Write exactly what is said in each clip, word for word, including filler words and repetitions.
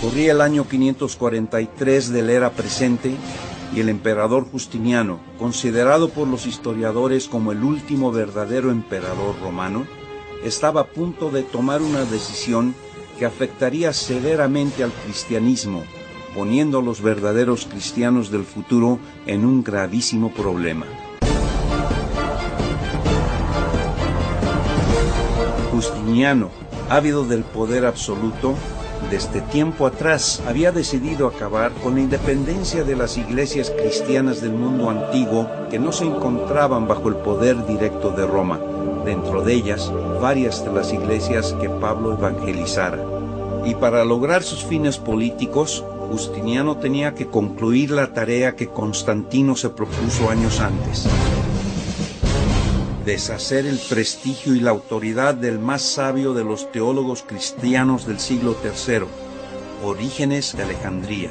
Corría el año quinientos cuarenta y tres de la era presente y el emperador Justiniano, considerado por los historiadores como el último verdadero emperador romano, estaba a punto de tomar una decisión que afectaría severamente al cristianismo, poniendo a los verdaderos cristianos del futuro en un gravísimo problema. Justiniano, ávido del poder absoluto, desde tiempo atrás había decidido acabar con la independencia de las iglesias cristianas del mundo antiguo que no se encontraban bajo el poder directo de Roma, dentro de ellas varias de las iglesias que Pablo evangelizara. Y para lograr sus fines políticos, Justiniano tenía que concluir la tarea que Constantino se propuso años antes: deshacer el prestigio y la autoridad del más sabio de los teólogos cristianos del siglo tercero, Orígenes de Alejandría.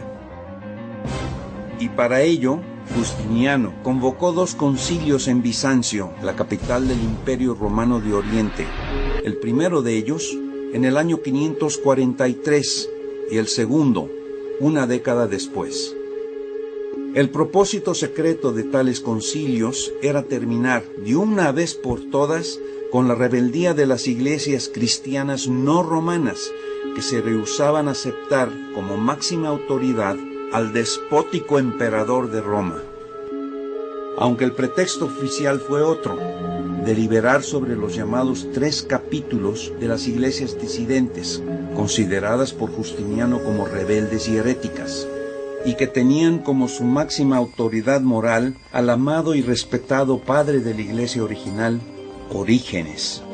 Y para ello, Justiniano convocó dos concilios en Bizancio, la capital del Imperio Romano de Oriente. El primero de ellos en el año quinientos cuarenta y tres y el segundo una década después. El propósito secreto de tales concilios era terminar de una vez por todas con la rebeldía de las iglesias cristianas no romanas, que se rehusaban a aceptar como máxima autoridad al despótico emperador de Roma. Aunque el pretexto oficial fue otro: deliberar sobre los llamados tres capítulos de las iglesias disidentes, consideradas por Justiniano como rebeldes y heréticas, y que tenían como su máxima autoridad moral al amado y respetado padre de la iglesia original, Orígenes.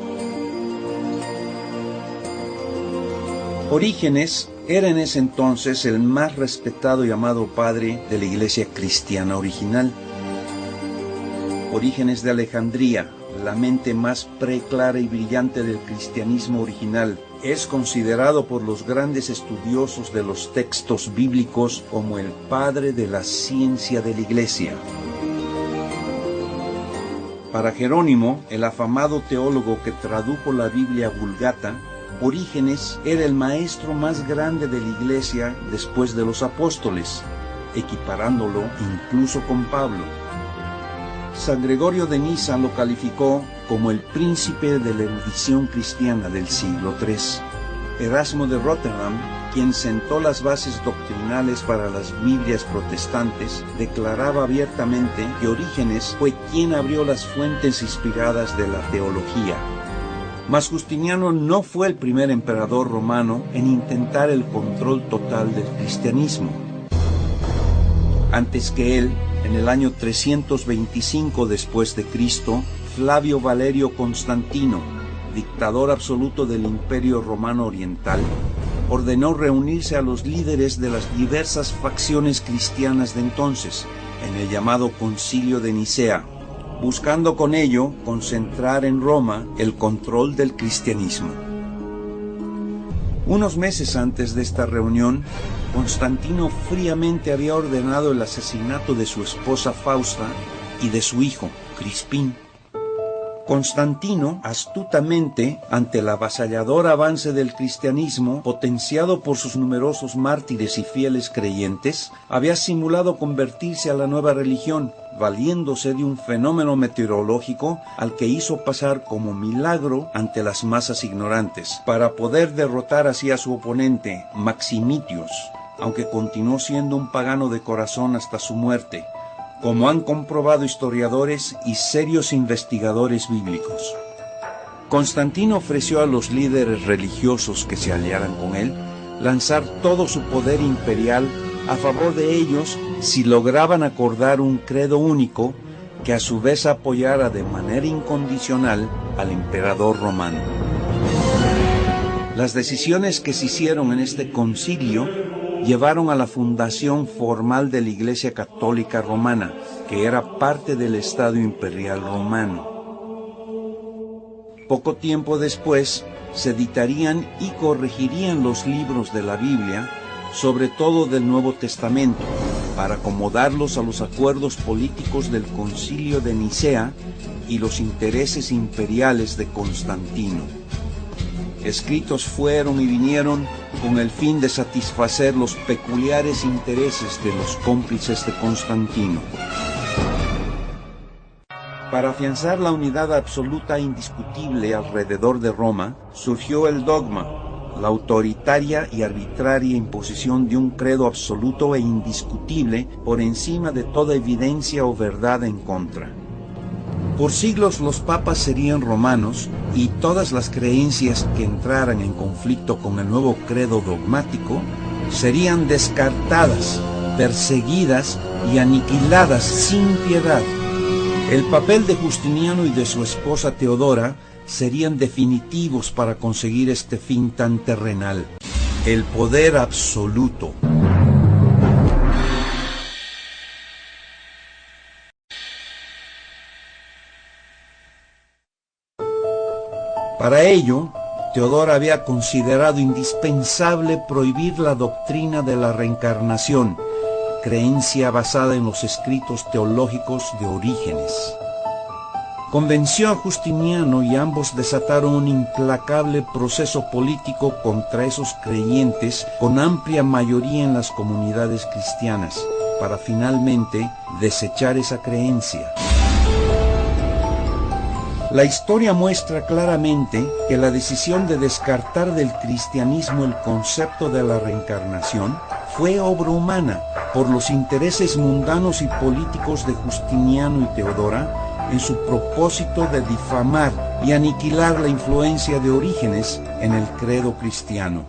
Orígenes era en ese entonces el más respetado y amado padre de la iglesia cristiana original. Orígenes de Alejandría, la mente más preclara y brillante del cristianismo original, es considerado por los grandes estudiosos de los textos bíblicos como el padre de la ciencia de la Iglesia. Para Jerónimo, el afamado teólogo que tradujo la Biblia Vulgata, Orígenes era el maestro más grande de la Iglesia después de los apóstoles, equiparándolo incluso con Pablo. San Gregorio de Niza lo calificó como el príncipe de la erudición cristiana del siglo tercero. Erasmo de Rotterdam, quien sentó las bases doctrinales para las Biblias protestantes, declaraba abiertamente que Orígenes fue quien abrió las fuentes inspiradas de la teología. Mas Justiniano no fue el primer emperador romano en intentar el control total del cristianismo. Antes que él, en el año trescientos veinticinco después de Cristo, Flavio Valerio Constantino, dictador absoluto del Imperio Romano Oriental, ordenó reunirse a los líderes de las diversas facciones cristianas de entonces, en el llamado Concilio de Nicea, buscando con ello concentrar en Roma el control del cristianismo. Unos meses antes de esta reunión, Constantino fríamente había ordenado el asesinato de su esposa Fausta y de su hijo, Crispín. Constantino, astutamente, ante el avasallador avance del cristianismo, potenciado por sus numerosos mártires y fieles creyentes, había simulado convertirse a la nueva religión, valiéndose de un fenómeno meteorológico al que hizo pasar como milagro ante las masas ignorantes, para poder derrotar así a su oponente, Maximitios, aunque continuó siendo un pagano de corazón hasta su muerte, como han comprobado historiadores y serios investigadores bíblicos. Constantino ofreció a los líderes religiosos que se aliaran con él lanzar todo su poder imperial a favor de ellos si lograban acordar un credo único que a su vez apoyara de manera incondicional al emperador romano. Las decisiones que se hicieron en este concilio llevaron a la fundación formal de la Iglesia Católica Romana, que era parte del Estado Imperial Romano. Poco tiempo después, se editarían y corregirían los libros de la Biblia, sobre todo del Nuevo Testamento, para acomodarlos a los acuerdos políticos del Concilio de Nicea y los intereses imperiales de Constantino. escritos fueron y vinieron con el fin de satisfacer los peculiares intereses de los cómplices de Constantino. Para afianzar la unidad absoluta e indiscutible alrededor de Roma, surgió el dogma, la autoritaria y arbitraria imposición de un credo absoluto e indiscutible por encima de toda evidencia o verdad en contra. Por siglos los papas serían romanos y todas las creencias que entraran en conflicto con el nuevo credo dogmático serían descartadas, perseguidas y aniquiladas sin piedad. El papel de Justiniano y de su esposa Teodora serían definitivos para conseguir este fin tan terrenal, el poder absoluto. Para ello, Teodora había considerado indispensable prohibir la doctrina de la reencarnación, creencia basada en los escritos teológicos de Orígenes. Convenció a Justiniano y ambos desataron un implacable proceso político contra esos creyentes con amplia mayoría en las comunidades cristianas, para finalmente desechar esa creencia. La historia muestra claramente que la decisión de descartar del cristianismo el concepto de la reencarnación fue obra humana por los intereses mundanos y políticos de Justiniano y Teodora en su propósito de difamar y aniquilar la influencia de Orígenes en el credo cristiano.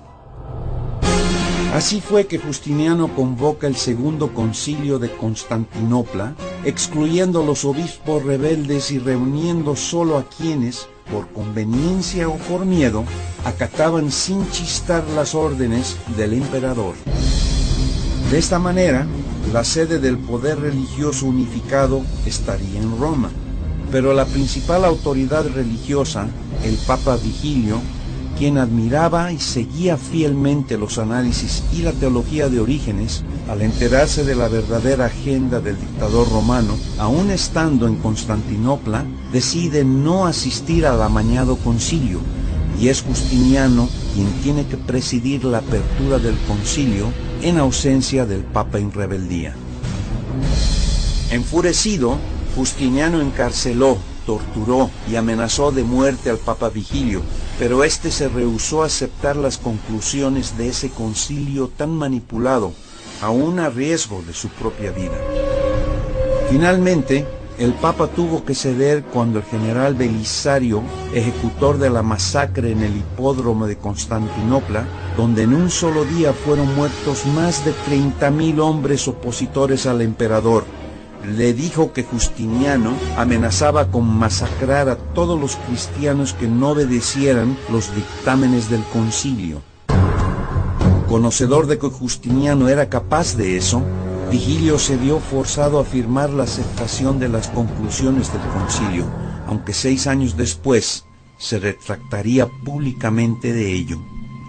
Así fue que Justiniano convoca el segundo concilio de Constantinopla, excluyendo a los obispos rebeldes y reuniendo solo a quienes, por conveniencia o por miedo, acataban sin chistar las órdenes del emperador. De esta manera, la sede del poder religioso unificado estaría en Roma, pero la principal autoridad religiosa, el Papa Vigilio, quien admiraba y seguía fielmente los análisis y la teología de Orígenes, al enterarse de la verdadera agenda del dictador romano, aún estando en Constantinopla, decide no asistir al amañado concilio, y es Justiniano quien tiene que presidir la apertura del concilio en ausencia del Papa en rebeldía. Enfurecido, Justiniano encarceló, torturó y amenazó de muerte al Papa Vigilio, pero éste se rehusó a aceptar las conclusiones de ese concilio tan manipulado, aún a riesgo de su propia vida. Finalmente, el Papa tuvo que ceder cuando el general Belisario, ejecutor de la masacre en el hipódromo de Constantinopla, donde en un solo día fueron muertos más de treinta mil hombres opositores al emperador, le dijo que Justiniano amenazaba con masacrar a todos los cristianos que no obedecieran los dictámenes del concilio. Conocedor de que Justiniano era capaz de eso, Vigilio se vio forzado a firmar la aceptación de las conclusiones del concilio, aunque seis años después se retractaría públicamente de ello.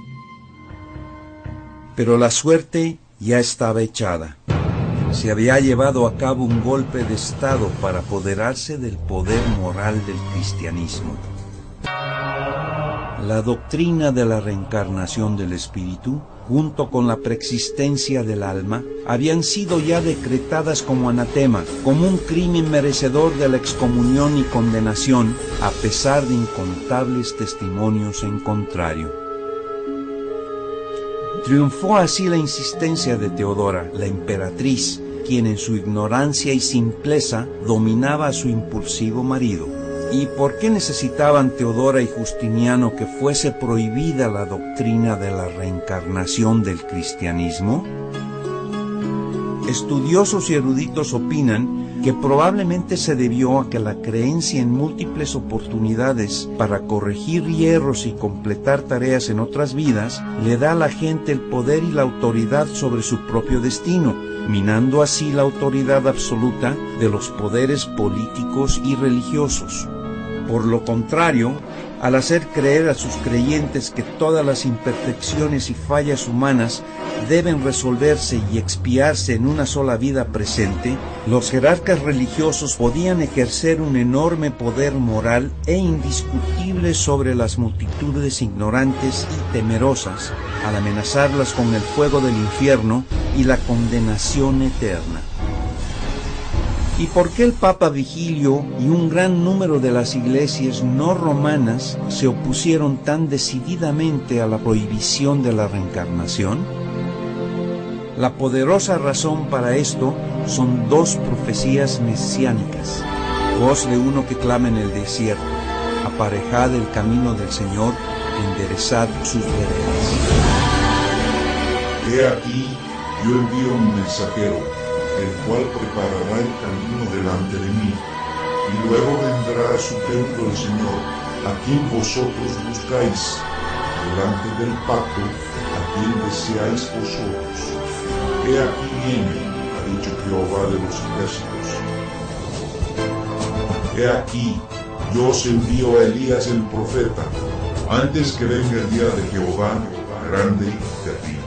Pero la suerte ya estaba echada. Se había llevado a cabo un golpe de Estado para apoderarse del poder moral del cristianismo. La doctrina de la reencarnación del espíritu, junto con la preexistencia del alma, habían sido ya decretadas como anatema, como un crimen merecedor de la excomunión y condenación, a pesar de incontables testimonios en contrario. Triunfó así la insistencia de Teodora, la emperatriz, quien en su ignorancia y simpleza dominaba a su impulsivo marido. ¿Y por qué necesitaban Teodora y Justiniano que fuese prohibida la doctrina de la reencarnación del cristianismo? Estudiosos y eruditos opinan que probablemente se debió a que la creencia en múltiples oportunidades para corregir hierros y completar tareas en otras vidas le da a la gente el poder y la autoridad sobre su propio destino, minando así la autoridad absoluta de los poderes políticos y religiosos. Por lo contrario, al hacer creer a sus creyentes que todas las imperfecciones y fallas humanas deben resolverse y expiarse en una sola vida presente, los jerarcas religiosos podían ejercer un enorme poder moral e indiscutible sobre las multitudes ignorantes y temerosas, al amenazarlas con el fuego del infierno y la condenación eterna. ¿Y por qué el Papa Vigilio y un gran número de las iglesias no romanas se opusieron tan decididamente a la prohibición de la reencarnación? La poderosa razón para esto son dos profecías mesiánicas. Voz de uno que clama en el desierto: aparejad el camino del Señor, enderezad sus veredas. He aquí, yo envío un mensajero, el cual preparará el camino delante de mí, y luego vendrá a su templo el Señor, a quien vosotros buscáis, delante del pacto, a quien deseáis vosotros. He aquí viene, ha dicho Jehová de los ejércitos. He aquí, yo os envío a Elías el profeta, antes que venga el día de Jehová, grande y terrible.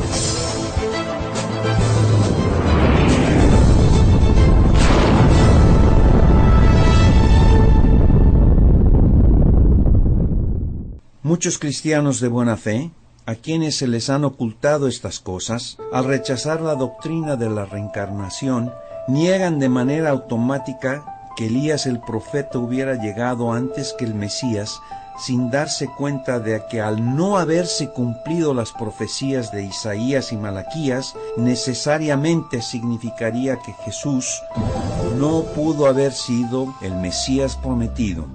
Muchos cristianos de buena fe, a quienes se les han ocultado estas cosas, al rechazar la doctrina de la reencarnación, niegan de manera automática que Elías el profeta hubiera llegado antes que el Mesías, sin darse cuenta de que al no haberse cumplido las profecías de Isaías y Malaquías, necesariamente significaría que Jesús no pudo haber sido el Mesías prometido.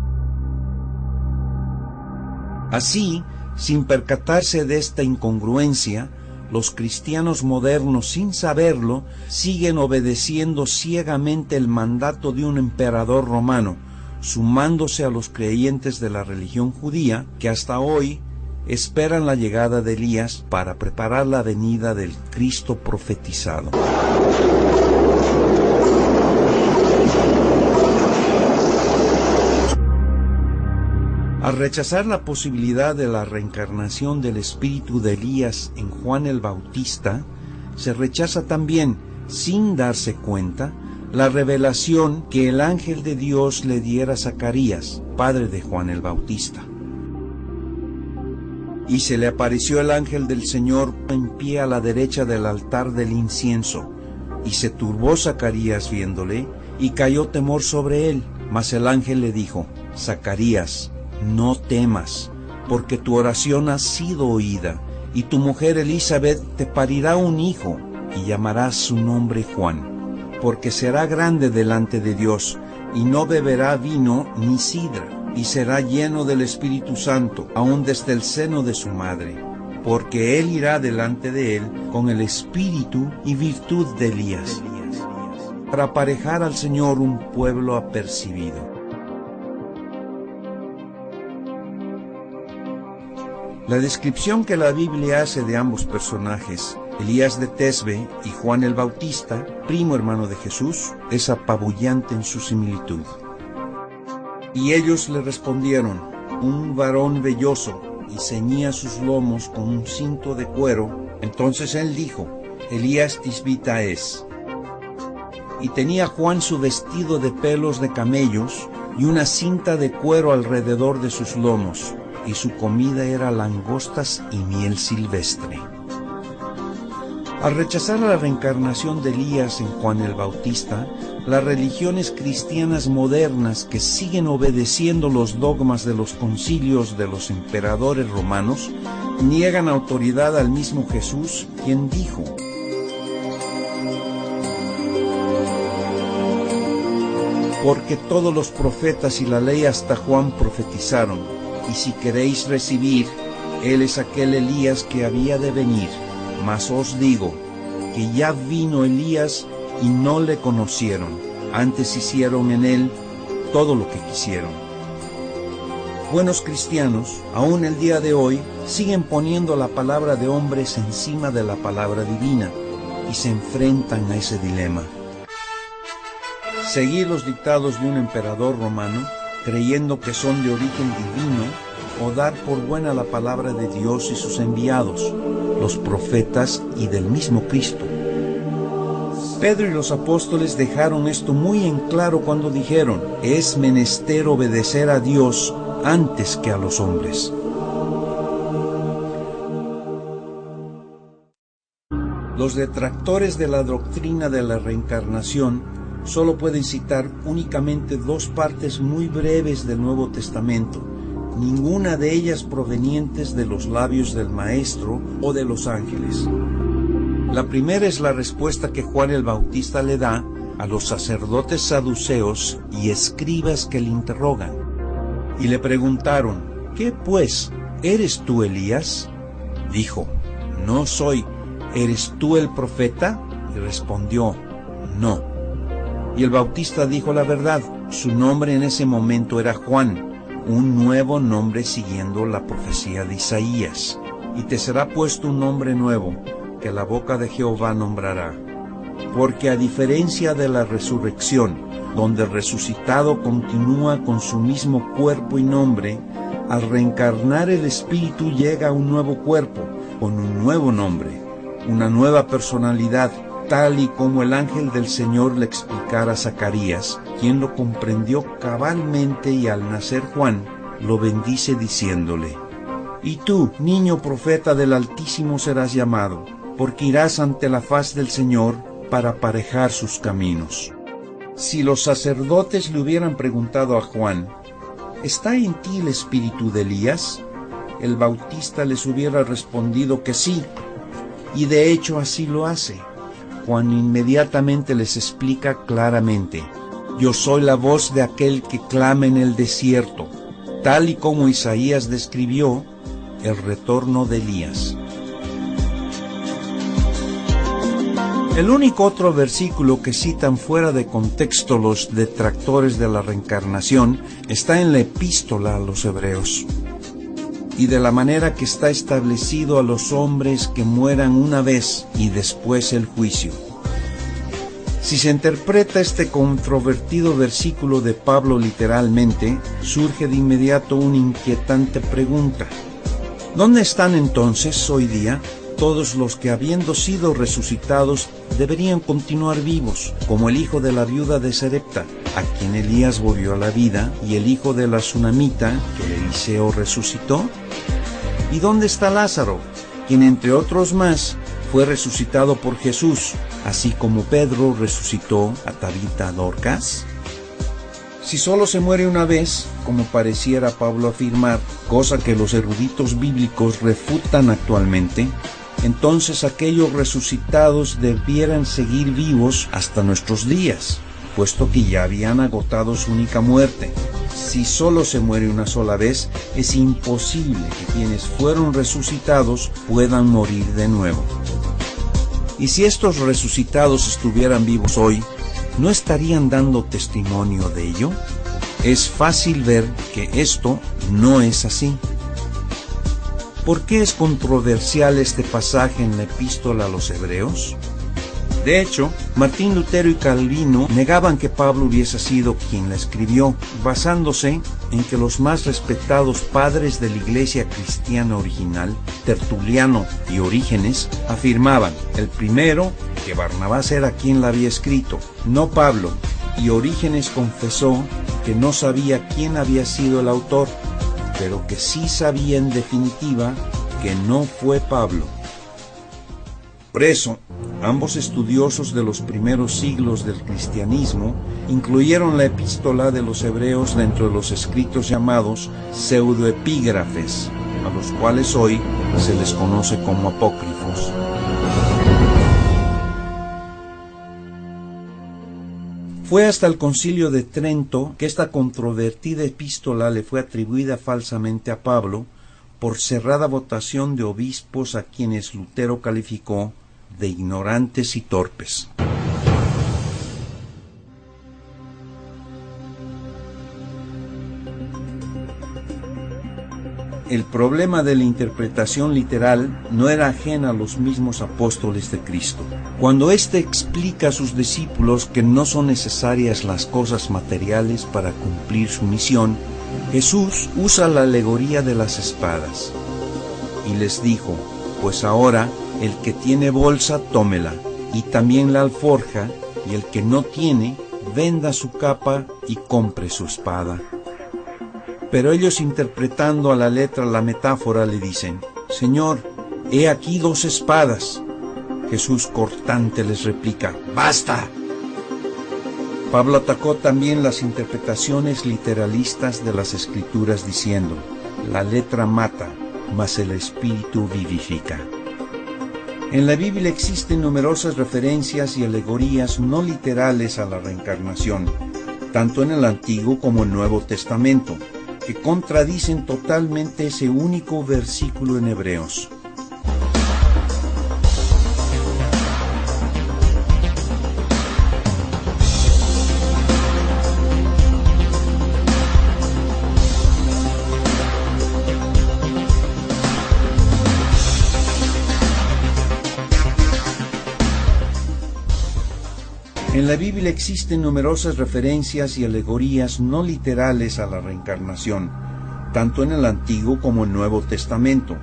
Así, sin percatarse de esta incongruencia, los cristianos modernos, sin saberlo, siguen obedeciendo ciegamente el mandato de un emperador romano, sumándose a los creyentes de la religión judía que hasta hoy esperan la llegada de Elías para preparar la venida del Cristo profetizado. Al rechazar la posibilidad de la reencarnación del espíritu de Elías en Juan el Bautista, se rechaza también, sin darse cuenta, la revelación que el ángel de Dios le diera a Zacarías, padre de Juan el Bautista. Y se le apareció el ángel del Señor en pie a la derecha del altar del incienso, y se turbó Zacarías viéndole, y cayó temor sobre él. Mas el ángel le dijo: Zacarías, no temas, porque tu oración ha sido oída, y tu mujer Elizabeth te parirá un hijo, y llamarás su nombre Juan, porque será grande delante de Dios, y no beberá vino ni sidra, y será lleno del Espíritu Santo, aun desde el seno de su madre, porque él irá delante de él con el espíritu y virtud de Elías, para aparejar al Señor un pueblo apercibido. La descripción que la Biblia hace de ambos personajes, Elías de Tesbe y Juan el Bautista, primo hermano de Jesús, es apabullante en su similitud. Y ellos le respondieron: un varón velloso, y ceñía sus lomos con un cinto de cuero. Entonces él dijo: Elías tisbita es. Y tenía Juan su vestido de pelos de camellos y una cinta de cuero alrededor de sus lomos, y su comida era langostas y miel silvestre. Al rechazar la reencarnación de Elías en Juan el Bautista, las religiones cristianas modernas que siguen obedeciendo los dogmas de los concilios de los emperadores romanos, niegan autoridad al mismo Jesús, quien dijo: porque todos los profetas y la ley hasta Juan profetizaron, y si queréis recibir, él es aquel Elías que había de venir. Mas os digo que ya vino Elías y no le conocieron, antes hicieron en él todo lo que quisieron. Buenos cristianos, aún el día de hoy, siguen poniendo la palabra de hombres encima de la palabra divina, y se enfrentan a ese dilema. Seguir los dictados de un emperador romano creyendo que son de origen divino, o dar por buena la palabra de Dios y sus enviados, los profetas y del mismo Cristo. Pedro y los apóstoles dejaron esto muy en claro cuando dijeron: es menester obedecer a Dios antes que a los hombres. Los detractores de la doctrina de la reencarnación solo pueden citar únicamente dos partes muy breves del Nuevo Testamento, ninguna de ellas provenientes de los labios del Maestro o de los ángeles. La primera es la respuesta que Juan el Bautista le da a los sacerdotes saduceos y escribas que le interrogan. Y le preguntaron: ¿qué pues? ¿Eres tú Elías? Dijo: no soy. ¿Eres tú el profeta? Y respondió: no. Y el Bautista dijo la verdad. Su nombre en ese momento era Juan, un nuevo nombre siguiendo la profecía de Isaías. Y te será puesto un nombre nuevo, que la boca de Jehová nombrará. Porque a diferencia de la resurrección, donde el resucitado continúa con su mismo cuerpo y nombre, al reencarnar el espíritu llega a un nuevo cuerpo, con un nuevo nombre, una nueva personalidad, tal y como el ángel del Señor le explicara a Zacarías, quien lo comprendió cabalmente, y al nacer Juan, lo bendice diciéndole: y tú, niño profeta del Altísimo, serás llamado, porque irás ante la faz del Señor para aparejar sus caminos. Si los sacerdotes le hubieran preguntado a Juan: ¿está en ti el espíritu de Elías?, el Bautista les hubiera respondido que sí, y de hecho así lo hace. Juan inmediatamente les explica claramente: yo soy la voz de aquel que clama en el desierto, tal y como Isaías describió el retorno de Elías. El único otro versículo que citan fuera de contexto los detractores de la reencarnación está en la epístola a los Hebreos, y de la manera que está establecido a los hombres que mueran una vez y después el juicio. Si se interpreta este controvertido versículo de Pablo literalmente, surge de inmediato una inquietante pregunta: ¿dónde están entonces hoy día todos los que, habiendo sido resucitados, deberían continuar vivos, como el hijo de la viuda de Sarepta, a quien Elías volvió a la vida, y el hijo de la Sunamita, que Eliseo resucitó? ¿Y dónde está Lázaro, quien entre otros más fue resucitado por Jesús, así como Pedro resucitó a Tabita Dorcas? Si solo se muere una vez, como pareciera Pablo afirmar, cosa que los eruditos bíblicos refutan actualmente, entonces aquellos resucitados debieran seguir vivos hasta nuestros días, puesto que ya habían agotado su única muerte. Si solo se muere una sola vez, es imposible que quienes fueron resucitados puedan morir de nuevo. Y si estos resucitados estuvieran vivos hoy, ¿no estarían dando testimonio de ello? Es fácil ver que esto no es así. ¿Por qué es controversial este pasaje en la epístola a los Hebreos? De hecho, Martín Lutero y Calvino negaban que Pablo hubiese sido quien la escribió, basándose en que los más respetados padres de la iglesia cristiana original, Tertuliano y Orígenes, afirmaban, el primero, que Barnabás era quien la había escrito, no Pablo, y Orígenes confesó que no sabía quién había sido el autor, pero que sí sabía en definitiva que no fue Pablo. Por eso, ambos estudiosos de los primeros siglos del cristianismo incluyeron la epístola de los Hebreos dentro de los escritos llamados pseudoepígrafes, a los cuales hoy se les conoce como apócrifos. Fue hasta el Concilio de Trento que esta controvertida epístola le fue atribuida falsamente a Pablo por cerrada votación de obispos a quienes Lutero calificó de ignorantes y torpes. El problema de la interpretación literal no era ajeno a los mismos apóstoles de Cristo. Cuando éste explica a sus discípulos que no son necesarias las cosas materiales para cumplir su misión, Jesús usa la alegoría de las espadas. Y les dijo: pues ahora el que tiene bolsa, tómela, y también la alforja, y el que no tiene, venda su capa y compre su espada. Pero ellos, interpretando a la letra la metáfora, le dicen: Señor, he aquí dos espadas. Jesús cortante les replica: ¡basta! Pablo atacó también las interpretaciones literalistas de las Escrituras diciendo: la letra mata, mas el Espíritu vivifica. En la Biblia existen numerosas referencias y alegorías no literales a la reencarnación, tanto en el Antiguo como el Nuevo Testamento, que contradicen totalmente ese único versículo en Hebreos. En la Biblia existen numerosas referencias y alegorías no literales a la reencarnación, tanto en el Antiguo como el Nuevo Testamento.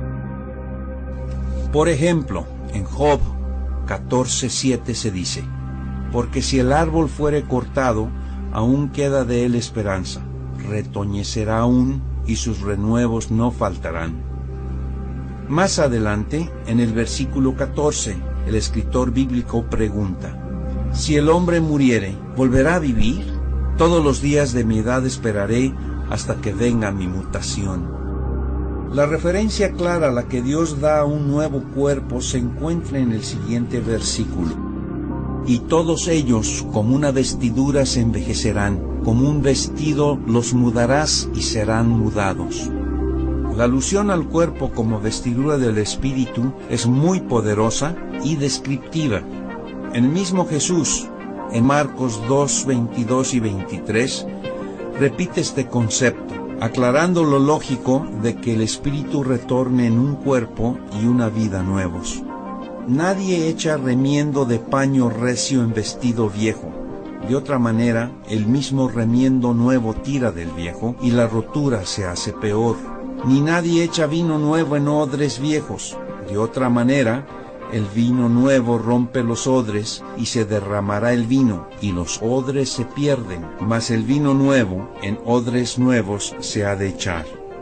Por ejemplo, en Job catorce siete se dice: porque si el árbol fuere cortado, aún queda de él esperanza, retoñecerá aún, y sus renuevos no faltarán. Más adelante, en el versículo catorce, el escritor bíblico pregunta: si el hombre muriere, ¿volverá a vivir? Todos los días de mi edad esperaré hasta que venga mi mutación. La referencia clara a la que Dios da a un nuevo cuerpo se encuentra en el siguiente versículo: y todos ellos como una vestidura se envejecerán, como un vestido los mudarás y serán mudados. La alusión al cuerpo como vestidura del espíritu es muy poderosa y descriptiva. El mismo Jesús, en Marcos dos, veintidós y veintitrés, repite este concepto, aclarando lo lógico de que el espíritu retorne en un cuerpo y una vida nuevos. Nadie echa remiendo de paño recio en vestido viejo. De otra manera, el mismo remiendo nuevo tira del viejo y la rotura se hace peor. Ni nadie echa vino nuevo en odres viejos. De otra manera, el vino nuevo rompe los odres y se derramará el vino, y los odres se pierden, mas el vino nuevo en odres nuevos se ha de echar.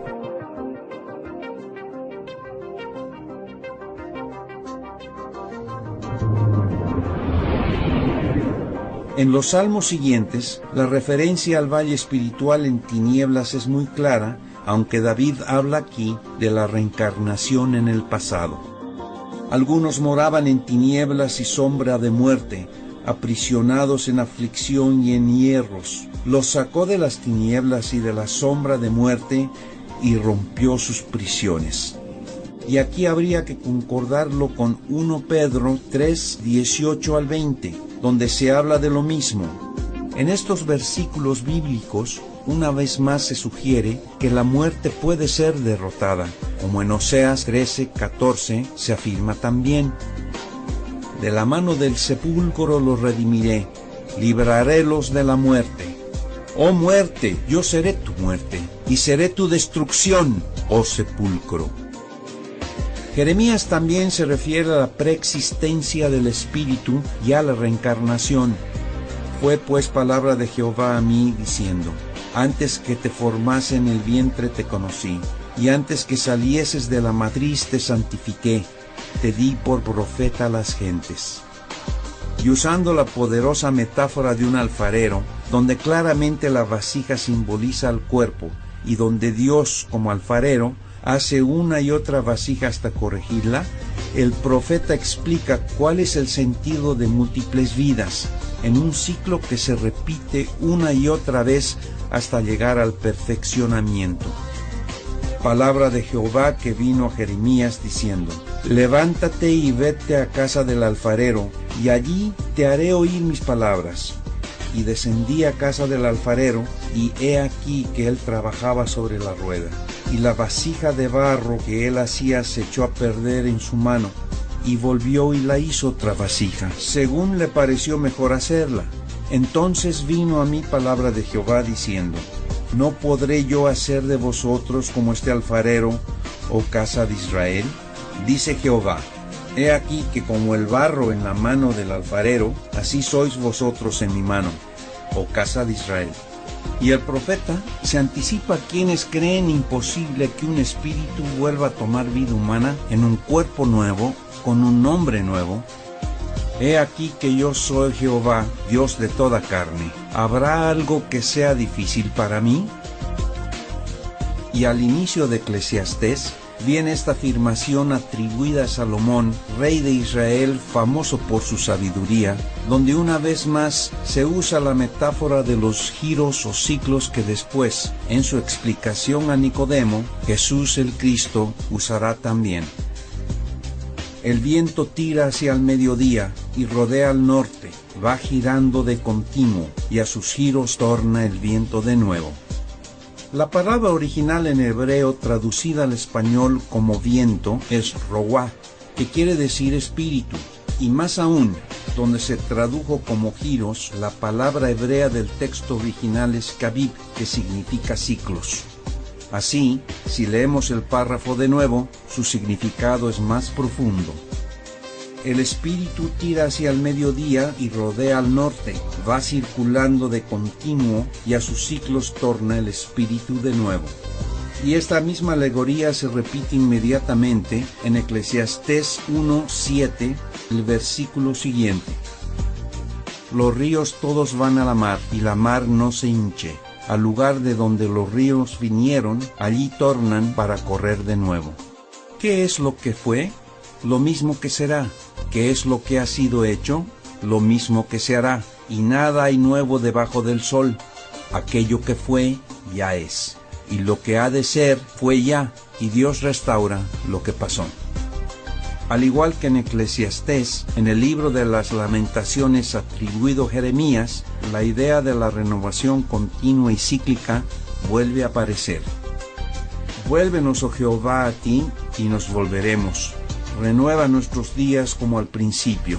En los salmos siguientes, la referencia al valle espiritual en tinieblas es muy clara, aunque David habla aquí de la reencarnación en el pasado. Algunos moraban en tinieblas y sombra de muerte, aprisionados en aflicción y en hierros. Los sacó de las tinieblas y de la sombra de muerte y rompió sus prisiones. Y aquí habría que concordarlo con primera Pedro tres, dieciocho al veinte, donde se habla de lo mismo. En estos versículos bíblicos, una vez más se sugiere que la muerte puede ser derrotada, como en Oseas trece, catorce se afirma también: de la mano del sepulcro los redimiré, librarélos de la muerte. Oh muerte, yo seré tu muerte, y seré tu destrucción, oh sepulcro. Jeremías también se refiere a la preexistencia del espíritu y a la reencarnación. Fue pues palabra de Jehová a mí, diciendo: antes que te formase en el vientre te conocí, y antes que salieses de la matriz te santifiqué, te di por profeta a las gentes. Y usando la poderosa metáfora de un alfarero, donde claramente la vasija simboliza al cuerpo, y donde Dios, como alfarero, hace una y otra vasija hasta corregirla, el profeta explica cuál es el sentido de múltiples vidas, en un ciclo que se repite una y otra vez hasta llegar al perfeccionamiento. Palabra de Jehová que vino a Jeremías diciendo: levántate y vete a casa del alfarero, y allí te haré oír mis palabras. y descendí a casa del alfarero, y he aquí que él trabajaba sobre la rueda, y la vasija de barro que él hacía se echó a perder en su mano, y volvió y la hizo otra vasija, según le pareció mejor hacerla. Entonces vino a mí palabra de Jehová diciendo: ¿no podré yo hacer de vosotros como este alfarero, oh casa de Israel? Dice Jehová: he aquí que como el barro en la mano del alfarero, así sois vosotros en mi mano, oh casa de Israel. Y el profeta se anticipa a quienes creen imposible que un espíritu vuelva a tomar vida humana en un cuerpo nuevo, con un nombre nuevo. He aquí que yo soy Jehová, Dios de toda carne. ¿Habrá algo que sea difícil para mí? Y al inicio de Eclesiastés viene esta afirmación atribuida a Salomón, rey de Israel, famoso por su sabiduría, donde una vez más se usa la metáfora de los giros o ciclos que después, en su explicación a Nicodemo, Jesús el Cristo usará también. El viento tira hacia el mediodía y rodea al norte, va girando de continuo, y a sus giros torna el viento de nuevo. La palabra original en hebreo traducida al español como viento es roá, que quiere decir espíritu, y más aún, donde se tradujo como giros, la palabra hebrea del texto original es kabib, que significa ciclos. Así, si leemos el párrafo de nuevo, su significado es más profundo. El espíritu tira hacia el mediodía y rodea al norte, va circulando de continuo y a sus ciclos torna el espíritu de nuevo. Y esta misma alegoría se repite inmediatamente en Eclesiastés uno siete, el versículo siguiente. Los ríos todos van a la mar, y la mar no se hinche. Al lugar de donde los ríos vinieron, allí tornan para correr de nuevo. ¿Qué es lo que fue? Lo mismo que será. ¿Qué es lo que ha sido hecho? Lo mismo que se hará. Y nada hay nuevo debajo del sol. Aquello que fue, ya es. Y lo que ha de ser, fue ya. Y Dios restaura lo que pasó. Al igual que en Eclesiastés, en el libro de las Lamentaciones atribuido a Jeremías, la idea de la renovación continua y cíclica vuelve a aparecer. Vuélvenos, oh Jehová, a ti, y nos volveremos. Renueva nuestros días como al principio.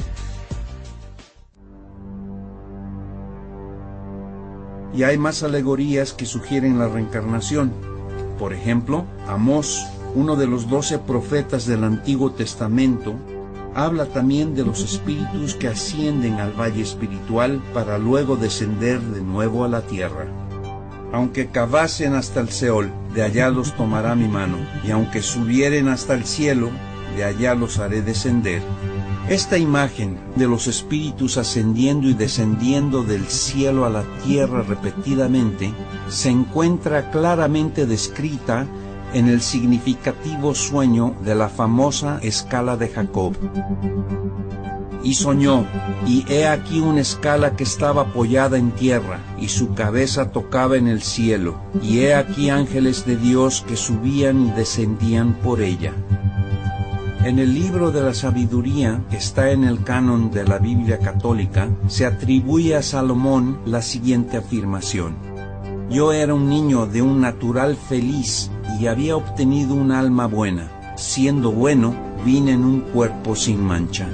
Y hay más alegorías que sugieren la reencarnación. Por ejemplo, Amós, uno de los doce profetas del Antiguo Testamento, habla también de los espíritus que ascienden al valle espiritual para luego descender de nuevo a la tierra. Aunque cavasen hasta el Seol, de allá los tomará mi mano, y aunque subieren hasta el cielo, de allá los haré descender. Esta imagen de los espíritus ascendiendo y descendiendo del cielo a la tierra repetidamente se encuentra claramente descrita en el significativo sueño de la famosa escala de Jacob. Y soñó, y he aquí una escala que estaba apoyada en tierra, y su cabeza tocaba en el cielo, y he aquí ángeles de Dios que subían y descendían por ella. En el libro de la sabiduría, que está en el canon de la Biblia católica, se atribuye a Salomón la siguiente afirmación: yo era un niño de un natural feliz y había obtenido un alma buena. Siendo bueno, vine en un cuerpo sin mancha.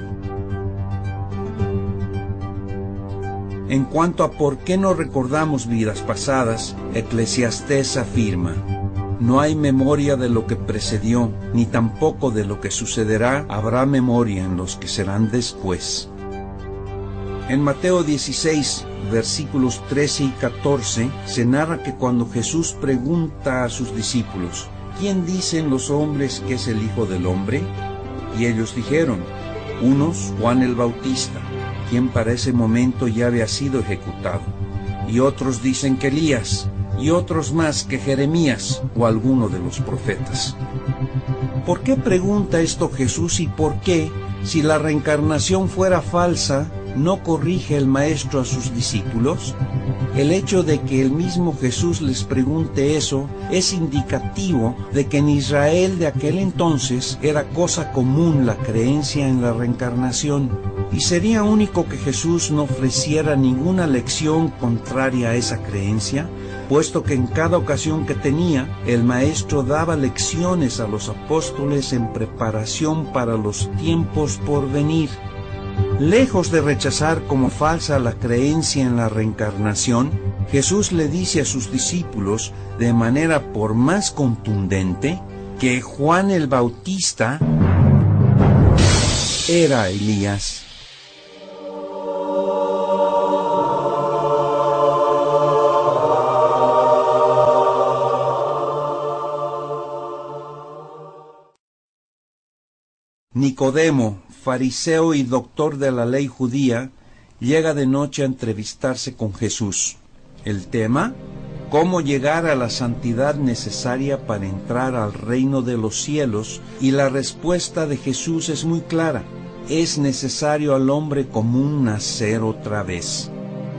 En cuanto a por qué no recordamos vidas pasadas, Eclesiastés afirma: no hay memoria de lo que precedió, ni tampoco de lo que sucederá habrá memoria en los que serán después. En Mateo dieciséis, versículos trece y catorce, se narra que cuando Jesús pregunta a sus discípulos: ¿quién dicen los hombres que es el Hijo del Hombre? Y ellos dijeron: unos, Juan el Bautista, quien para ese momento ya había sido ejecutado, y otros dicen que Elías, y otros más que Jeremías o alguno de los profetas. ¿Por qué pregunta esto Jesús y por qué, si la reencarnación fuera falsa, no corrige el Maestro a sus discípulos? El hecho de que el mismo Jesús les pregunte eso es indicativo de que en Israel de aquel entonces era cosa común la creencia en la reencarnación, y sería único que Jesús no ofreciera ninguna lección contraria a esa creencia, puesto que en cada ocasión que tenía, el Maestro daba lecciones a los apóstoles en preparación para los tiempos por venir. Lejos de rechazar como falsa la creencia en la reencarnación, Jesús le dice a sus discípulos, de manera por más contundente, que Juan el Bautista era Elías. Nicodemo, fariseo y doctor de la ley judía, llega de noche a entrevistarse con Jesús. El tema: cómo llegar a la santidad necesaria para entrar al reino de los cielos, y la respuesta de Jesús es muy clara: es necesario al hombre común nacer otra vez.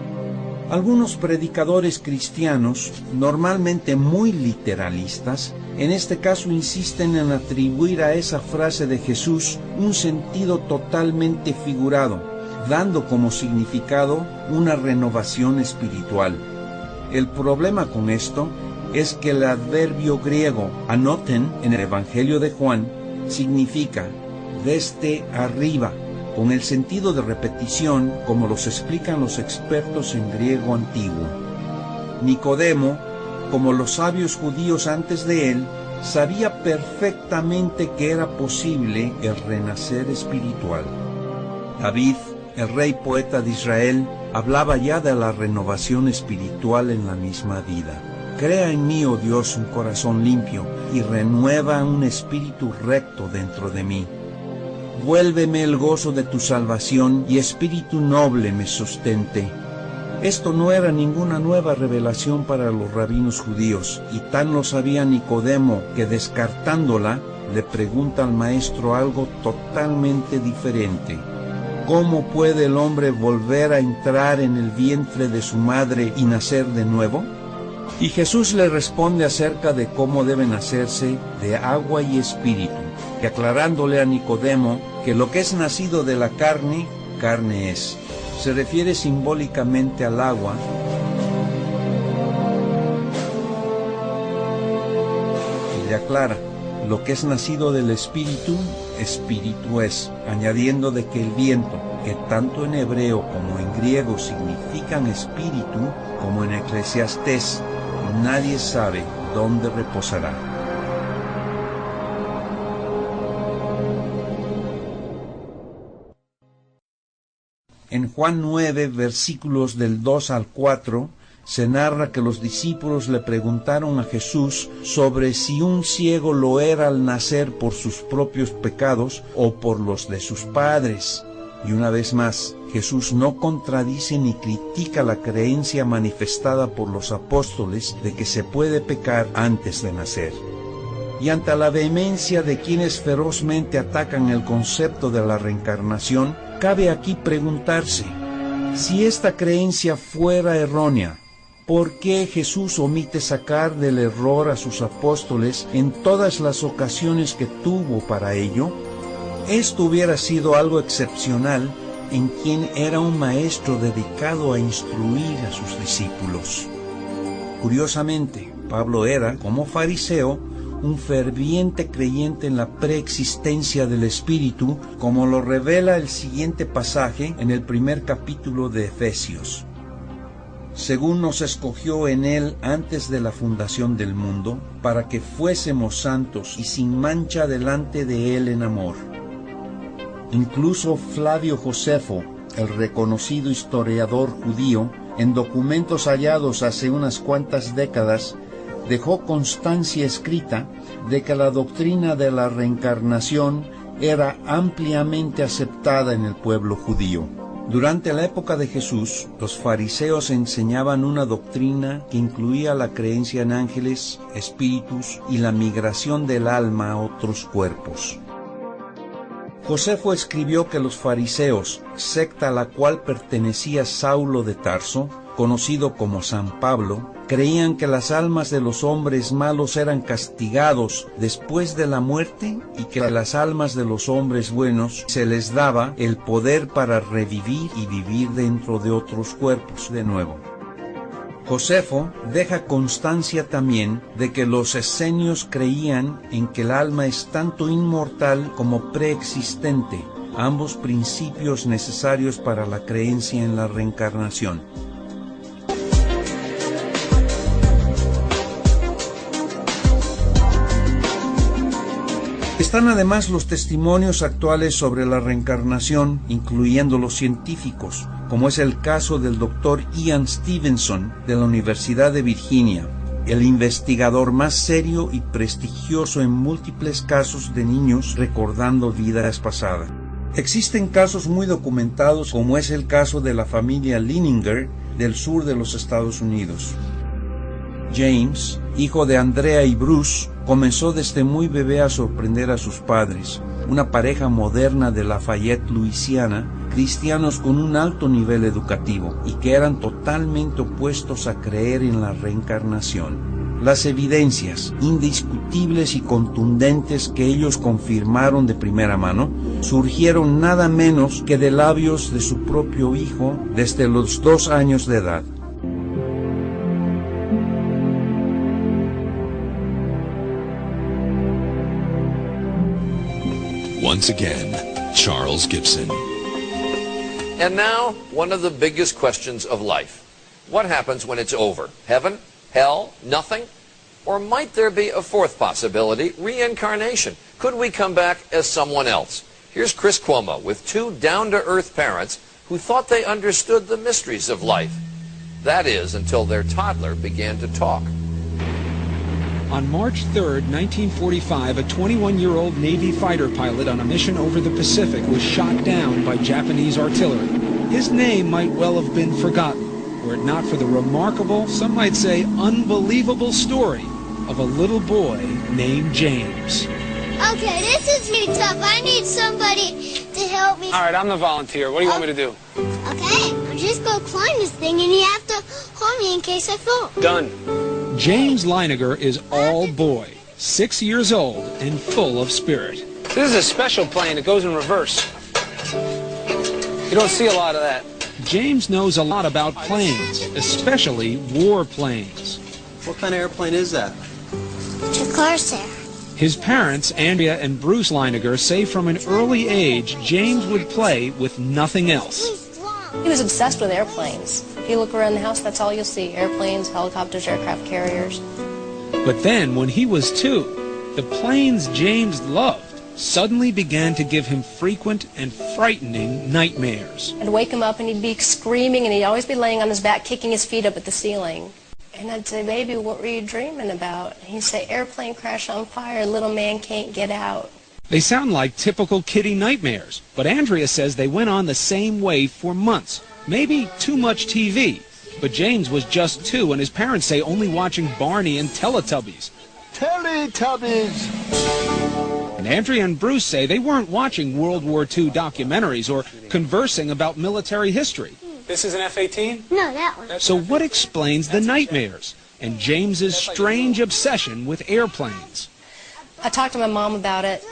Algunos predicadores cristianos, normalmente muy literalistas, en este caso insisten en atribuir a esa frase de Jesús un sentido totalmente figurado, dando como significado una renovación espiritual. El problema con esto es que el adverbio griego anoten en el Evangelio de Juan significa desde arriba, con el sentido de repetición, como los explican los expertos en griego antiguo. Nicodemo, como los sabios judíos antes de él, sabía perfectamente que era posible el renacer espiritual. David, el rey poeta de Israel, hablaba ya de la renovación espiritual en la misma vida. Crea en mí, oh Dios, un corazón limpio, y renueva un espíritu recto dentro de mí. Vuélveme el gozo de tu salvación, y espíritu noble me sustente. Esto no era ninguna nueva revelación para los rabinos judíos, y tan lo sabía Nicodemo que, descartándola, le pregunta al maestro algo totalmente diferente. ¿Cómo puede el hombre volver a entrar en el vientre de su madre y nacer de nuevo? Y Jesús le responde acerca de cómo debe nacerse de agua y espíritu, y aclarándole a Nicodemo que lo que es nacido de la carne, carne es. Se refiere simbólicamente al agua, y le aclara: lo que es nacido del espíritu, espíritu es, añadiendo de que el viento, que tanto en hebreo como en griego significan espíritu, como en Eclesiastés, nadie sabe dónde reposará. En Juan nueve, versículos del dos al cuatro, se narra que los discípulos le preguntaron a Jesús sobre si un ciego lo era al nacer por sus propios pecados o por los de sus padres. Y una vez más, Jesús no contradice ni critica la creencia manifestada por los apóstoles de que se puede pecar antes de nacer. Y ante la vehemencia de quienes ferozmente atacan el concepto de la reencarnación, cabe aquí preguntarse: si esta creencia fuera errónea, ¿por qué Jesús omite sacar del error a sus apóstoles en todas las ocasiones que tuvo para ello? Esto hubiera sido algo excepcional en quien era un maestro dedicado a instruir a sus discípulos. Curiosamente, Pablo era, como fariseo, un ferviente creyente en la preexistencia del Espíritu, como lo revela el siguiente pasaje en el primer capítulo de Efesios. Según nos escogió en él antes de la fundación del mundo, para que fuésemos santos y sin mancha delante de él en amor. Incluso Flavio Josefo, el reconocido historiador judío, en documentos hallados hace unas cuantas décadas, dejó constancia escrita de que la doctrina de la reencarnación era ampliamente aceptada en el pueblo judío. Durante la época de Jesús, los fariseos enseñaban una doctrina que incluía la creencia en ángeles, espíritus y la migración del alma a otros cuerpos. Josefo escribió que los fariseos, secta a la cual pertenecía Saulo de Tarso, conocido como San Pablo, creían que las almas de los hombres malos eran castigados después de la muerte y que a las almas de los hombres buenos se les daba el poder para revivir y vivir dentro de otros cuerpos de nuevo. Josefo deja constancia también de que los esenios creían en que el alma es tanto inmortal como preexistente, ambos principios necesarios para la creencia en la reencarnación. Están además los testimonios actuales sobre la reencarnación, incluyendo los científicos, como es el caso del doctor Ian Stevenson de la Universidad de Virginia, el investigador más serio y prestigioso en múltiples casos de niños recordando vidas pasadas. Existen casos muy documentados, como es el caso de la familia Lininger del sur de los Estados Unidos. James, hijo de Andrea y Bruce, comenzó desde muy bebé a sorprender a sus padres, una pareja moderna de Lafayette, Luisiana, cristianos con un alto nivel educativo y que eran totalmente opuestos a creer en la reencarnación. Las evidencias indiscutibles y contundentes que ellos confirmaron de primera mano surgieron nada menos que de labios de su propio hijo desde los dos años de edad. Once again, Charles Gibson. And now, one of the biggest questions of life. What happens when it's over? Heaven? Hell? Nothing? Or might there be a fourth possibility, reincarnation? Could we come back as someone else? Here's Chris Cuomo with two down-to-earth parents who thought they understood the mysteries of life. That is, until their toddler began to talk. On March third, nineteen forty-five, a twenty-one-year-old Navy fighter pilot on a mission over the Pacific was shot down by Japanese artillery. His name might well have been forgotten, were it not for the remarkable, some might say unbelievable story of a little boy named James. Okay, this is really tough. I need somebody to help me. All right, I'm the volunteer. What do you oh. want me to do? Okay, I'll just go climb this thing and you have to hold me in case I fall. Done. James Leiniger is all boy, six years old and full of spirit. This is a special plane. It goes in reverse. You don't see a lot of that. James knows a lot about planes, especially war planes. What kind of airplane is that? It's a Corsair. His parents, Andrea and Bruce Leiniger, say from an early age James would play with nothing else. He was obsessed with airplanes. If you look around the house, that's all you'll see. Airplanes, helicopters, aircraft carriers. But then, when he was two, the planes James loved suddenly began to give him frequent and frightening nightmares. I'd wake him up and he'd be screaming and he'd always be laying on his back, kicking his feet up at the ceiling. And I'd say, baby, what were you dreaming about? He'd say, airplane crash on fire, little man can't get out. They sound like typical kiddie nightmares, but Andrea says they went on the same way for months. Maybe too much T V. But James was just two, and his parents say only watching Barney and Teletubbies. Teletubbies! And Andrea and Bruce say they weren't watching World War Two documentaries or conversing about military history. This is an F eighteen? No, that one. So what explains the nightmares and James's strange obsession with airplanes? I talked to my mom about it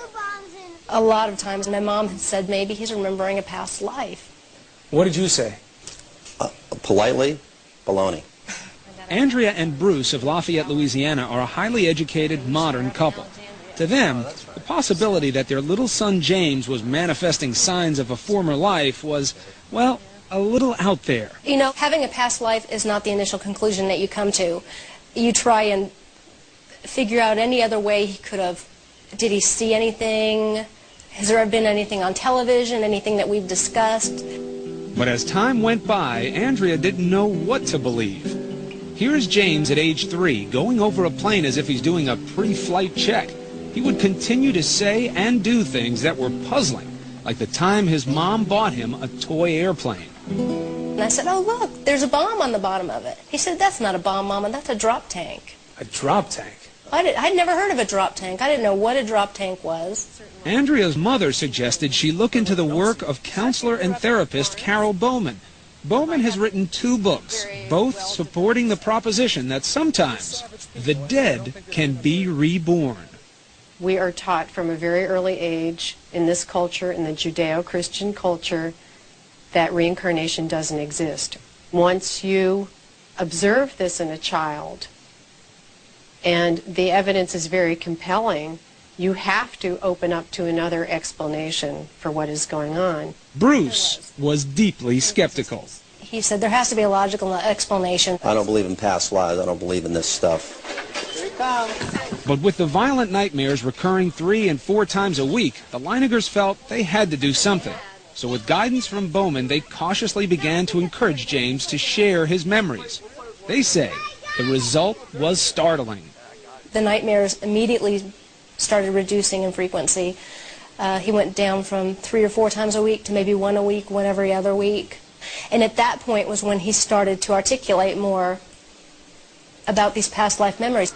a lot of times, and my mom had said maybe he's remembering a past life. What did you say? Uh, politely, baloney. Andrea and Bruce of Lafayette, Louisiana are a highly educated, modern couple. To them, the possibility that their little son James was manifesting signs of a former life was, well, a little out there. You know, having a past life is not the initial conclusion that you come to. You try and figure out any other way he could have. Did he see anything? Has there been anything on television, anything that we've discussed? But as time went by, Andrea didn't know what to believe. Here's James at age three, going over a plane as if he's doing a pre-flight check. He would continue to say and do things that were puzzling, like the time his mom bought him a toy airplane. And I said, oh, look, there's a bomb on the bottom of it. He said, that's not a bomb, Mama, that's a drop tank. A drop tank? I did, I'd never heard of a drop tank. I didn't know what a drop tank was. Andrea's mother suggested she look into the work of counselor and therapist Carol Bowman. Bowman has written two books, both supporting the proposition that sometimes the dead can be reborn. We are taught from a very early age in this culture, in the Judeo-Christian culture, that reincarnation doesn't exist. Once you observe this in a child, and the evidence is very compelling, you have to open up to another explanation for what is going on. Bruce was deeply skeptical. He said there has to be a logical explanation. I don't believe in past lives. I don't believe in this stuff. But with the violent nightmares recurring three and four times a week, the Leinegers felt they had to do something. So with guidance from Bowman, they cautiously began to encourage James to share his memories. They say the result was startling. The nightmares immediately started reducing in frequency. Uh, he went down from three or four times a week to maybe one a week, one every other week. And at that point was when he started to articulate more about these past life memories.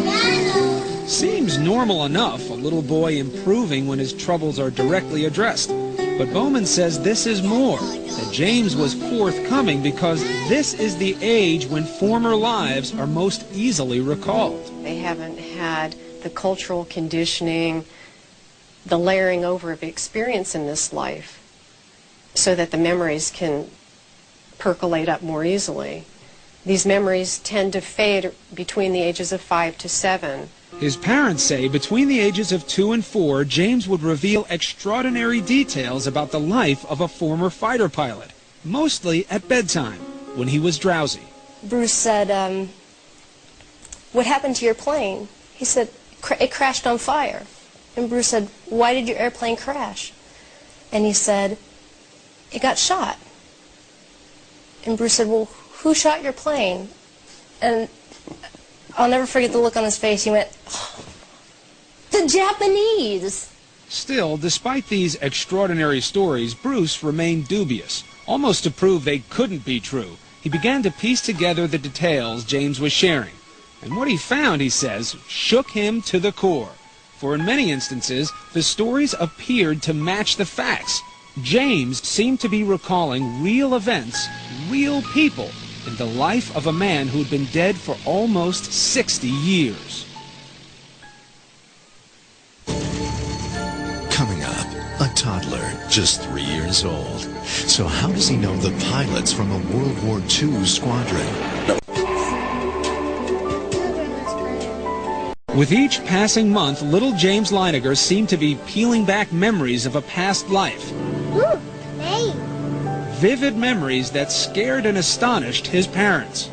Seems normal enough, a little boy improving when his troubles are directly addressed. But Bowman says this is more, that James was forthcoming because this is the age when former lives are most easily recalled. They haven't had the cultural conditioning, the layering over of experience in this life, so that the memories can percolate up more easily. These memories tend to fade between the ages of five to seven. His parents say between the ages of two and four, James would reveal extraordinary details about the life of a former fighter pilot, mostly at bedtime, when he was drowsy. Bruce said, um, what happened to your plane? He said, it crashed on fire. And Bruce said, why did your airplane crash? And he said, it got shot. And Bruce said, well, who shot your plane? And I'll never forget the look on his face. He went, oh, the Japanese. Still, despite these extraordinary stories, Bruce remained dubious. Almost to prove they couldn't be true, he began to piece together the details James was sharing. And what he found, he says, shook him to the core. For in many instances, the stories appeared to match the facts. James seemed to be recalling real events, real people, in the life of a man who'd been dead for almost sixty years. Coming up, a toddler, just three years old. So how does he know the pilots from a World War Two squadron? With each passing month, little James Leineger seemed to be peeling back memories of a past life. Ooh, hey. Vivid memories that scared and astonished his parents.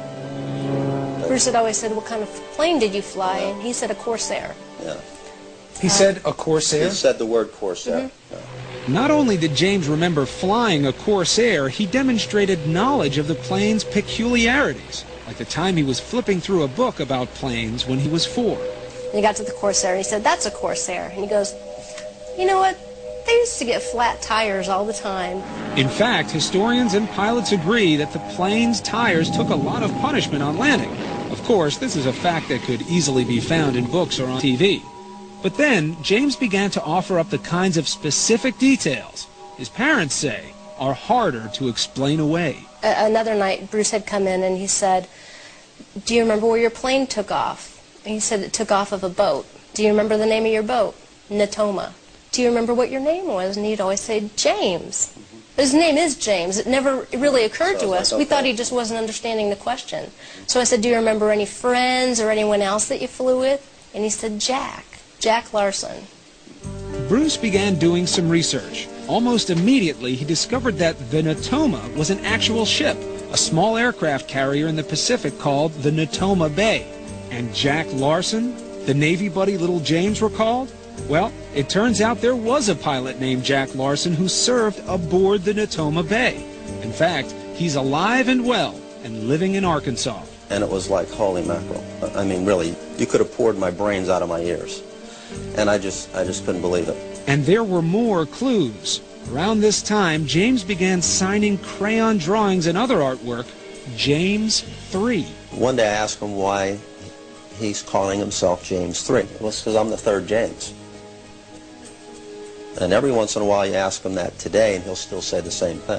Bruce had always said, what kind of plane did you fly? And he said, a Corsair. Yeah. He uh, said a Corsair? He said the word Corsair. Mm-hmm. Yeah. Not only did James remember flying a Corsair, he demonstrated knowledge of the plane's peculiarities, like the time he was flipping through a book about planes when he was four. And he got to the Corsair and he said, that's a Corsair. And he goes, you know what? They used to get flat tires all the time. In fact, historians and pilots agree that the plane's tires took a lot of punishment on landing. Of course, this is a fact that could easily be found in books or on T V. But then, James began to offer up the kinds of specific details his parents say are harder to explain away. Uh, another night, Bruce had come in and he said, do you remember where your plane took off? And he said it took off of a boat. Do you remember the name of your boat? Natoma. Do you remember what your name was? And he'd always say, James. His name is James. It never really occurred to us. We thought he just wasn't understanding the question. So I said, do you remember any friends or anyone else that you flew with? And he said, Jack. Jack Larson. Bruce began doing some research. Almost immediately, he discovered that the Natoma was an actual ship, a small aircraft carrier in the Pacific called the Natoma Bay. And Jack Larson, the Navy buddy little James recalled? Well, it turns out there was a pilot named Jack Larson who served aboard the Natoma Bay. In fact, he's alive and well and living in Arkansas. And it was like, holy mackerel. I mean, really, you could have poured my brains out of my ears. And I just, I just couldn't believe it. And there were more clues. Around this time, James began signing crayon drawings and other artwork, James three. One day I asked him why he's calling himself James three. Well, it's because I'm the third James. And every once in a while you ask him that today, and he'll still say the same thing.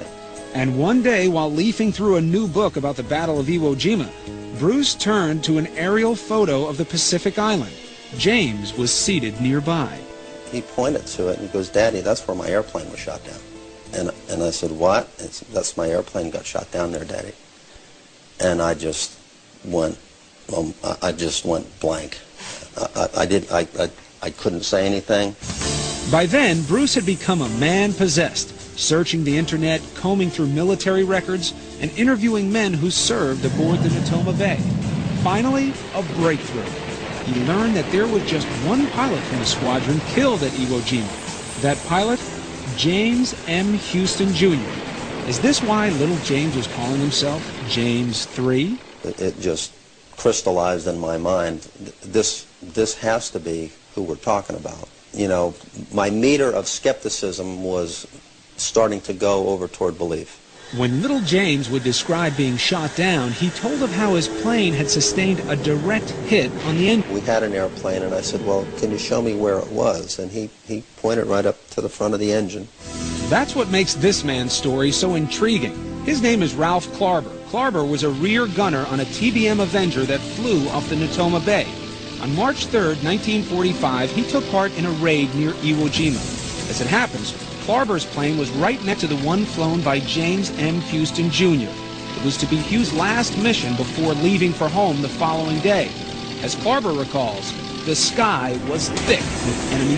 And one day, while leafing through a new book about the Battle of Iwo Jima, Bruce turned to an aerial photo of the Pacific Island. James was seated nearby. He pointed to it and he goes, "Daddy, that's where my airplane was shot down." And, and I said, "What?" It's, "That's my airplane got shot down there, Daddy." And I just went, well, I just went blank. I, I, I did, I, I, I couldn't say anything. By then, Bruce had become a man possessed, searching the internet, combing through military records, and interviewing men who served aboard the Natoma Bay. Finally, a breakthrough. He learned that there was just one pilot from the squadron killed at Iwo Jima. That pilot, James M. Houston, Junior Is this why little James was calling himself James three? It, it just crystallized in my mind. This, this has to be who we're talking about. You know, my meter of skepticism was starting to go over toward belief. When little James would describe being shot down, he told of how his plane had sustained a direct hit on the engine. We had an airplane, and I said, "Well, can you show me where it was?" And he, he pointed right up to the front of the engine. That's what makes this man's story so intriguing. His name is Ralph Klarber. Klarber was a rear gunner on a T B M Avenger that flew off the Natoma Bay. On March third, nineteen forty-five, he took part in a raid near Iwo Jima. As it happens, Klarber's plane was right next to the one flown by James M. Houston, Junior It was to be Hugh's last mission before leaving for home the following day. As Klarber recalls, the sky was thick with enemy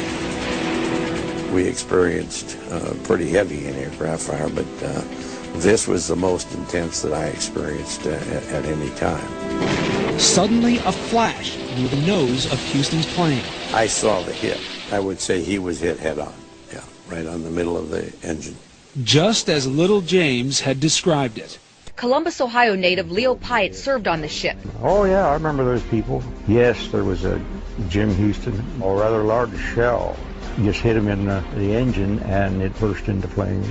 flak. We experienced uh, pretty heavy in-aircraft fire, but uh, this was the most intense that I experienced uh, at, at any time. Suddenly, a flash near the nose of Houston's plane. I saw the hit. I would say he was hit head-on. Yeah, right on the middle of the engine. Just as little James had described it. Columbus, Ohio native Leo Pyatt served on the ship. Oh, yeah, I remember those people. Yes, there was a Jim Houston, a rather large shell. Just hit him in the, the engine, and it burst into flames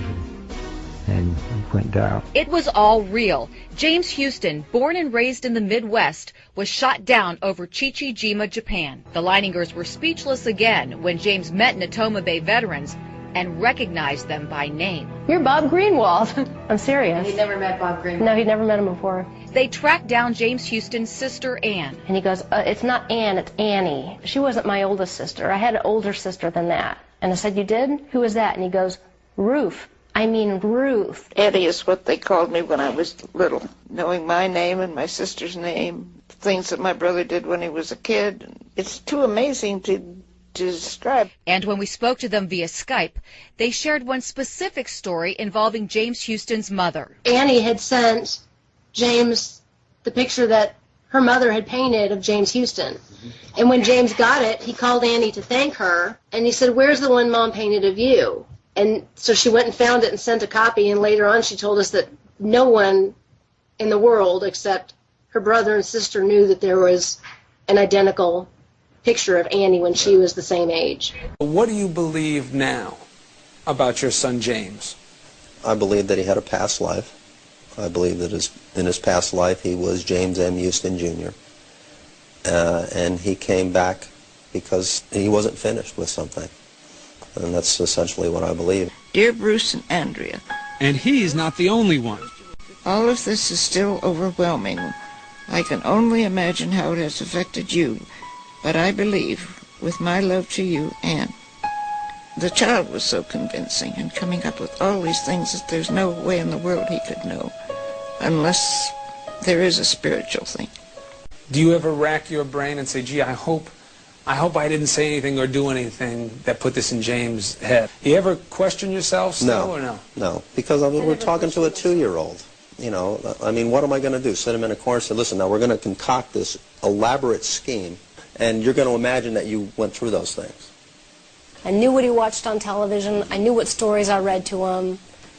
and, and went down. It was all real. James Houston, born and raised in the Midwest, was shot down over Chichi-jima, Japan. The Leiningers were speechless again when James met Natoma Bay veterans and recognized them by name. You're Bob Greenwald. I'm serious. He'd never met Bob Greenwald. No, he'd never met him before. They tracked down James Houston's sister, Ann. And he goes, uh, it's not Ann, it's Annie. She wasn't my oldest sister. I had an older sister than that. And I said, you did? Who was that? And he goes, Ruth. I mean Ruth. Eddie is what they called me when I was little. Knowing my name and my sister's name, things that my brother did when he was a kid. It's too amazing to to describe. And when we spoke to them via Skype, they shared one specific story involving James Houston's mother. Annie had sent James the picture that her mother had painted of James Houston. And when James got it, he called Annie to thank her, and he said, where's the one Mom painted of you? And so she went and found it and sent a copy, and later on she told us that no one in the world except her brother and sister knew that there was an identical picture of Annie when she was the same age. What do you believe now about your son James? I believe that he had a past life. I believe that his, in his past life he was James M. Houston, Junior Uh, and he came back because he wasn't finished with something. And that's essentially what I believe. Dear Bruce and Andrea. And he's not the only one. All of this is still overwhelming. I can only imagine how it has affected you. But I believe, with my love to you, Anne, the child was so convincing and coming up with all these things that there's no way in the world he could know, unless there is a spiritual thing. Do you ever rack your brain and say, gee, I hope, I hope I didn't say anything or do anything that put this in James' head? You ever question yourself still, no, or no? No, because I mean, we're talking to a two-year-old. You know, I mean, what am I going to do? Sit him in a corner and say, listen, now we're going to concoct this elaborate scheme, and you're going to imagine that you went through those things. I knew what he watched on television. I knew what stories I read to him.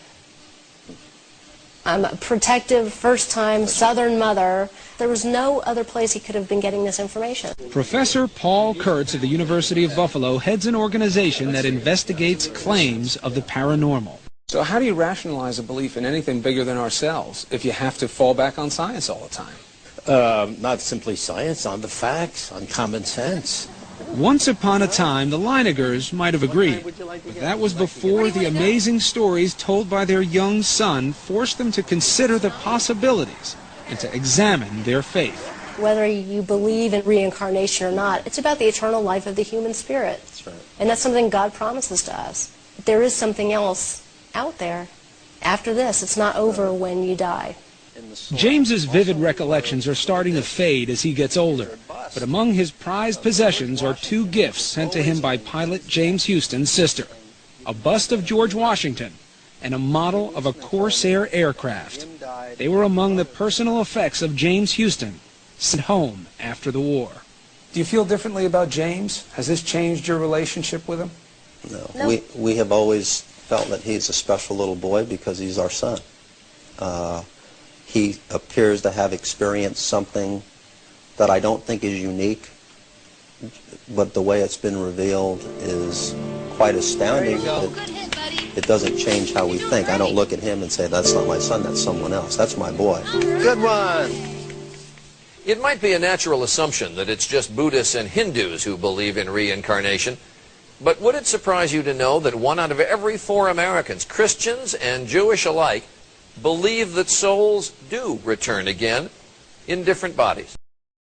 I'm a protective, first-time Southern mother. There was no other place he could have been getting this information. Professor Paul Kurtz of the University of Buffalo heads an organization that investigates claims of the paranormal. So how do you rationalize a belief in anything bigger than ourselves if you have to fall back on science all the time? Uh, not simply science, on the facts, on common sense. Once upon a time, the Leinigers might have agreed, but that was before the amazing stories told by their young son forced them to consider the possibilities and to examine their faith. Whether you believe in reincarnation or not, it's about the eternal life of the human spirit. That's right. And that's something God promises to us. There is something else out there after this. It's not over when you die. James's vivid recollections are starting to fade as he gets older, but among his prized possessions are two gifts sent to him by pilot James Houston's sister, a bust of George Washington and a model of a Corsair aircraft. They were among the personal effects of James Houston, sent home after the war. Do you feel differently about James? Has this changed your relationship with him? No. No. We, we have always felt that he's a special little boy because he's our son. Uh, he appears to have experienced something that I don't think is unique, but the way it's been revealed is quite astounding. It, it doesn't change how we think. I don't look at him and say, that's not my son, that's someone else. That's my boy. Good one! It might be a natural assumption that it's just Buddhists and Hindus who believe in reincarnation, but would it surprise you to know that one out of every four Americans, Christians and Jewish alike, believe that souls do return again in different bodies?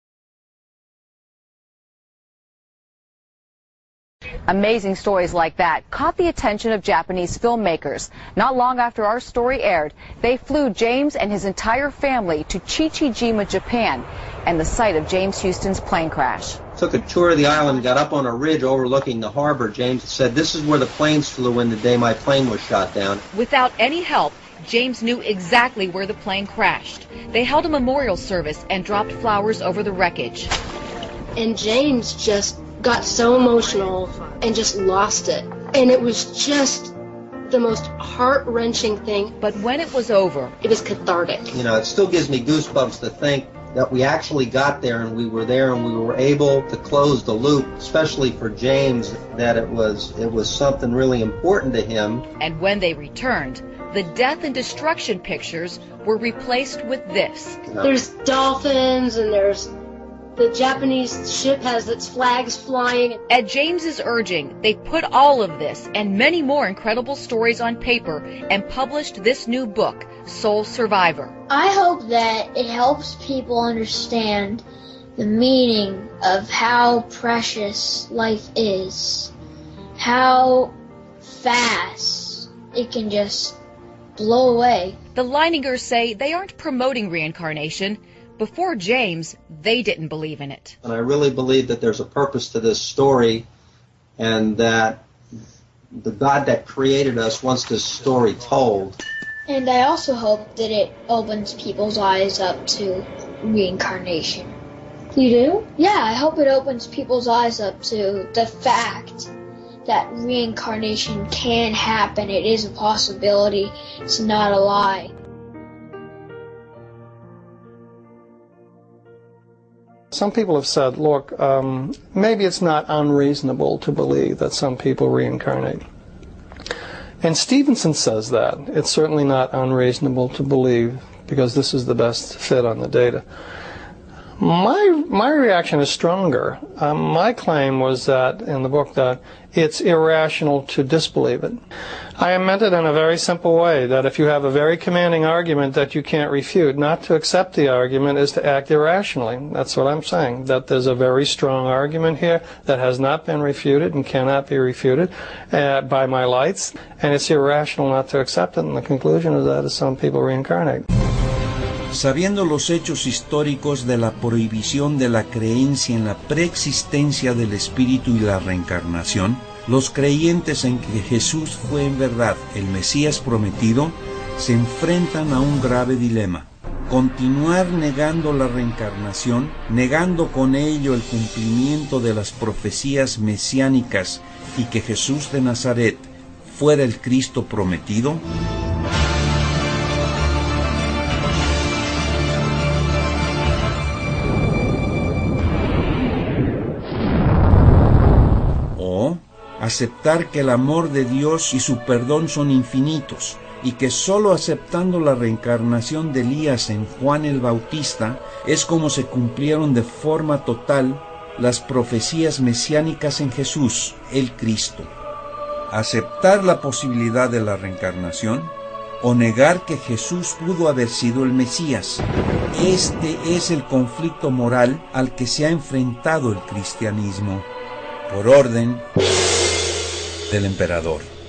Amazing stories like that caught the attention of Japanese filmmakers. Not long after our story aired, they flew James and his entire family to Chichi-jima, Japan, and the site of James Houston's plane crash. Took a tour of the island, got up on a ridge overlooking the harbor. James said, "This is where the planes flew in the day my plane was shot down." Without any help, James knew exactly where the plane crashed. They held a memorial service and dropped flowers over the wreckage. And James just got so emotional and just lost it. And it was just the most heart-wrenching thing. But when it was over, it was cathartic. You know, it still gives me goosebumps to think that we actually got there and we were there and we were able to close the loop, especially for James, that it was it was something really important to him. And when they returned, the death and destruction pictures were replaced with this. There's dolphins and there's the Japanese ship has its flags flying. At James's urging, they put all of this and many more incredible stories on paper and published this new book, Soul Survivor. I hope that it helps people understand the meaning of how precious life is, how fast it can just blow away. The Leiningers say they aren't promoting reincarnation. Before James, they didn't believe in it. And I really believe that there's a purpose to this story and that the God that created us wants this story told. And I also hope that it opens people's eyes up to reincarnation. You do? Yeah, I hope it opens people's eyes up to the fact that reincarnation can happen. It is a possibility. It's not a lie. Some people have said, look, um, maybe it's not unreasonable to believe that some people reincarnate. And Stevenson says that. It's certainly not unreasonable to believe because this is the best fit on the data. My, my reaction is stronger. Um, my claim was that, in the book, that it's irrational to disbelieve it. I meant it in a very simple way, that if you have a very commanding argument that you can't refute, not to accept the argument is to act irrationally. That's what I'm saying, that there's a very strong argument here that has not been refuted and cannot be refuted uh, by my lights, and it's irrational not to accept it, and the conclusion of that is some people reincarnate. Sabiendo los hechos históricos de la prohibición de la creencia en la preexistencia del espíritu y la reencarnación, los creyentes en que Jesús fue en verdad el Mesías prometido se enfrentan a un grave dilema: continuar negando la reencarnación, negando con ello el cumplimiento de las profecías mesiánicas y que Jesús de Nazaret fuera el Cristo prometido. Aceptar que el amor de Dios y su perdón son infinitos y que sólo aceptando la reencarnación de Elías en Juan el Bautista es como se cumplieron de forma total las profecías mesiánicas en Jesús, el Cristo. Aceptar la posibilidad de la reencarnación o negar que Jesús pudo haber sido el Mesías. Este es el conflicto moral al que se ha enfrentado el cristianismo, por orden del emperador.